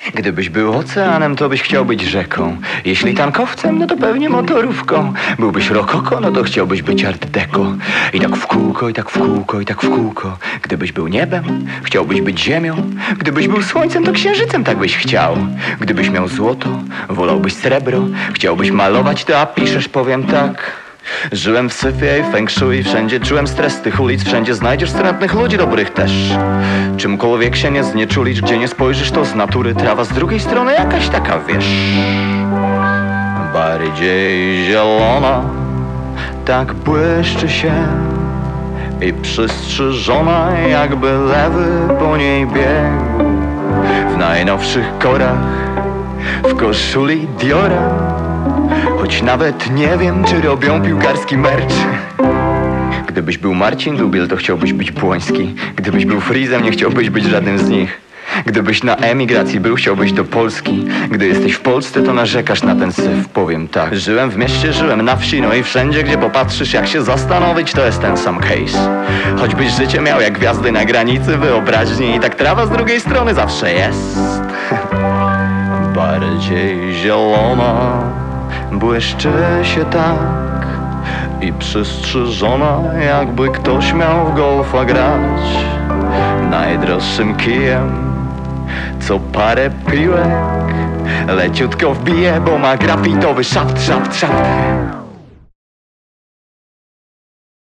Gdybyś był oceanem, to byś chciał być rzeką. Jeśli tankowcem, no to pewnie motorówką. Byłbyś rokoko, no to chciałbyś być art deco. I tak w kółko, i tak w kółko, i tak w kółko. Gdybyś był niebem, chciałbyś być ziemią. Gdybyś był słońcem, to księżycem tak byś chciał. Gdybyś miał złoto, wolałbyś srebro. Chciałbyś malować, to a piszesz, powiem tak. Żyłem w syfie i feng shui, wszędzie czułem stres tych ulic. Wszędzie znajdziesz wstrętnych ludzi, dobrych też. Czymkolwiek się nie znieczulisz, gdzie nie spojrzysz, to z natury trawa. Z drugiej strony jakaś taka, wiesz, bardziej zielona. Tak błyszczy się i przystrzyżona, jakby lewy po niej biegł. W najnowszych korach, w koszuli Diora. Choć nawet nie wiem, czy robią piłkarski merch. Gdybyś był Marcin Dubiel, to chciałbyś być Błoński. Gdybyś był Freezem, nie chciałbyś być żadnym z nich. Gdybyś na emigracji był, chciałbyś do Polski. Gdy jesteś w Polsce, to narzekasz na ten syf, powiem tak. Żyłem w mieście, żyłem na wsi, no i wszędzie, gdzie popatrzysz, jak się zastanowić, to jest ten sam case. Choćbyś życie miał jak gwiazdy na granicy wyobraźni, i tak trawa z drugiej strony zawsze jest bardziej zielona. Błyszczy się tak i przystrzyżona, jakby ktoś miał w golfa grać najdroższym kijem, co parę piłek leciutko wbije, bo ma grafitowy szaft.